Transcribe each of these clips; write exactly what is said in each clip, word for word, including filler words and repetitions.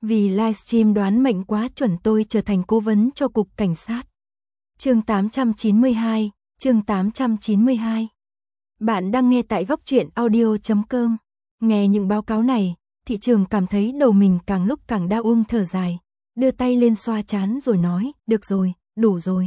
Vì livestream đoán mệnh quá chuẩn tôi trở thành cố vấn cho cục cảnh sát. Chương tám trăm chín mươi hai, chương tám trăm chín mươi hai. Bạn đang nghe tại góc truyện audio chấm com. Nghe những báo cáo này, thị trường cảm thấy đầu mình càng lúc càng đau ung thở dài, đưa tay lên xoa trán rồi nói, được rồi, đủ rồi.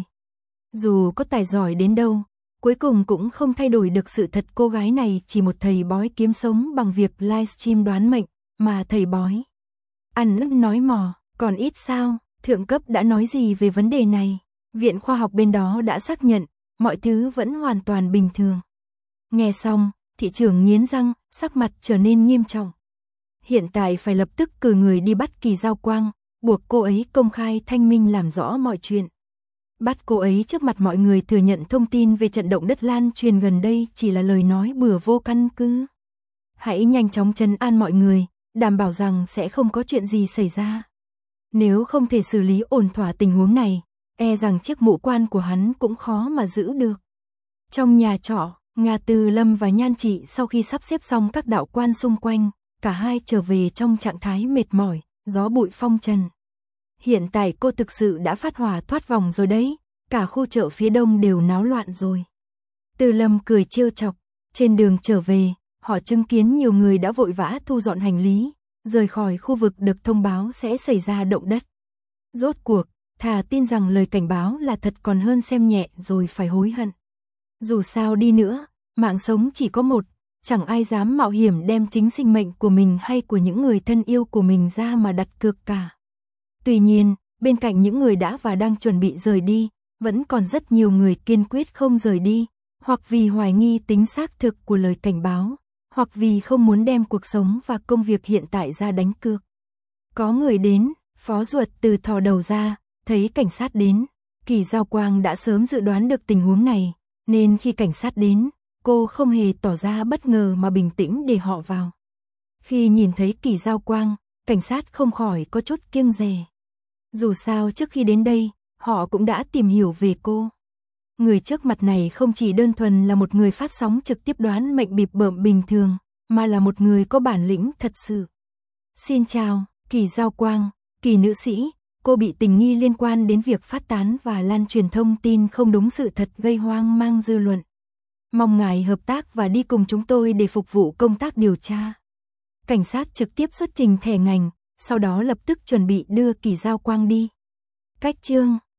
Dù có tài giỏi đến đâu, cuối cùng cũng không thay đổi được sự thật cô gái này chỉ một thầy bói kiếm sống bằng việc livestream đoán mệnh, mà thầy bói ăn lắm nói mò, còn ít sao, thượng cấp đã nói gì về vấn đề này, viện khoa học bên đó đã xác nhận, mọi thứ vẫn hoàn toàn bình thường. Nghe xong, thị trưởng nghiến răng, sắc mặt trở nên nghiêm trọng. Hiện tại phải lập tức cử người đi bắt Kỳ Giao Quang, buộc cô ấy công khai thanh minh làm rõ mọi chuyện. Bắt cô ấy trước mặt mọi người thừa nhận thông tin về trận động đất lan truyền gần đây chỉ là lời nói bừa vô căn cứ. Hãy nhanh chóng trấn an mọi người, đảm bảo rằng sẽ không có chuyện gì xảy ra. Nếu không thể xử lý ổn thỏa tình huống này, e rằng chiếc mũ quan của hắn cũng khó mà giữ được. Trong nhà trọ, Nga Tư Lâm và Nhan Trị sau khi sắp xếp xong các đạo quan xung quanh, cả hai trở về trong trạng thái mệt mỏi, gió bụi phong trần. Hiện tại cô thực sự đã phát hỏa thoát vòng rồi đấy, cả khu chợ phía đông đều náo loạn rồi. Tư Lâm cười trêu chọc, trên đường trở về, họ chứng kiến nhiều người đã vội vã thu dọn hành lý, rời khỏi khu vực được thông báo sẽ xảy ra động đất. Rốt cuộc, thà tin rằng lời cảnh báo là thật còn hơn xem nhẹ rồi phải hối hận. Dù sao đi nữa, mạng sống chỉ có một, chẳng ai dám mạo hiểm đem chính sinh mệnh của mình hay của những người thân yêu của mình ra mà đặt cược cả. Tuy nhiên, bên cạnh những người đã và đang chuẩn bị rời đi, vẫn còn rất nhiều người kiên quyết không rời đi, hoặc vì hoài nghi tính xác thực của lời cảnh báo, hoặc vì không muốn đem cuộc sống và công việc hiện tại ra đánh cược. Có người đến, Phó Duật Từ thò đầu ra, thấy cảnh sát đến, Kỳ Giao Quang đã sớm dự đoán được tình huống này, nên khi cảnh sát đến, cô không hề tỏ ra bất ngờ mà bình tĩnh để họ vào. Khi nhìn thấy Kỳ Giao Quang, cảnh sát không khỏi có chút kiêng dè. Dù sao trước khi đến đây, họ cũng đã tìm hiểu về cô. Người trước mặt này không chỉ đơn thuần là một người phát sóng trực tiếp đoán mệnh bịp bợm bình thường, mà là một người có bản lĩnh thật sự. Xin chào, Kỳ Giao Quang, Kỳ nữ sĩ, cô bị tình nghi liên quan đến việc phát tán và lan truyền thông tin không đúng sự thật gây hoang mang dư luận. Mong ngài hợp tác và đi cùng chúng tôi để phục vụ công tác điều tra. Cảnh sát trực tiếp xuất trình thẻ ngành, sau đó lập tức chuẩn bị đưa Kỳ Giao Quang đi. Cách chương